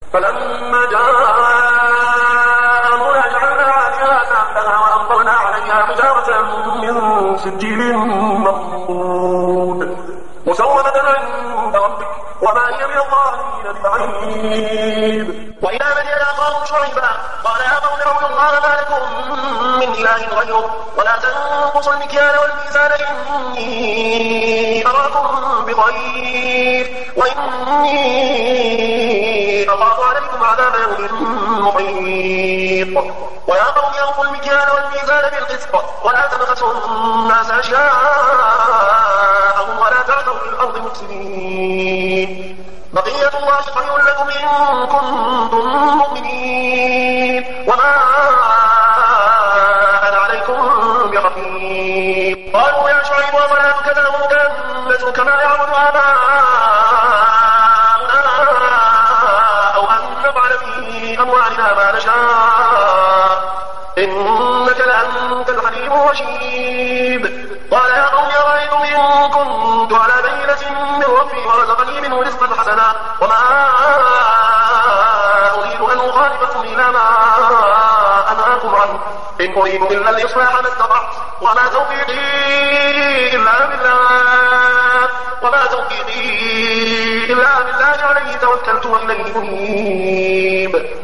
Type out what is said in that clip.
فلما جاء أمرنا جعلنا عاليها سافلها وأمطرنا عليها حجارة من سجيل منضود مسومة عند ربك وما هي من الظالمين ببعيد. وإلى مدين أخاهم شعيبا قال يا قوم اعبدوا الله ما لكم من إله غيره ولا تنقصوا المكيال والميزان إني أراكم بخير وإني أخاف عليكم عذاب يوم محيط. ويا قوم أوفوا المكيال والميزان بالقسط ولا تبخسوا الناس أشياءهم ولا تعثوا في الأرض مفسدين. بقية الله خير لكم إن كنتم مؤمنين وما أنا عليكم بحفيظ. قالوا يا شعيب وصلاتك تأمرك أن نترك ما يعبد آباؤنا أو أن نفعل في أموالنا ما نشاء إنك لأنت الحليم الرشيد. قال يا قوم أرأيتم إن كنت على بينة من ربي ورزقني منه رزقا حسنا وما أريد أن أخالفكم إلى ما أنهاكم عنه إن أريد إلا الإصلاح ما استطعت وما توفيقي إلا بالله عليه توكلت وإليه أنيب.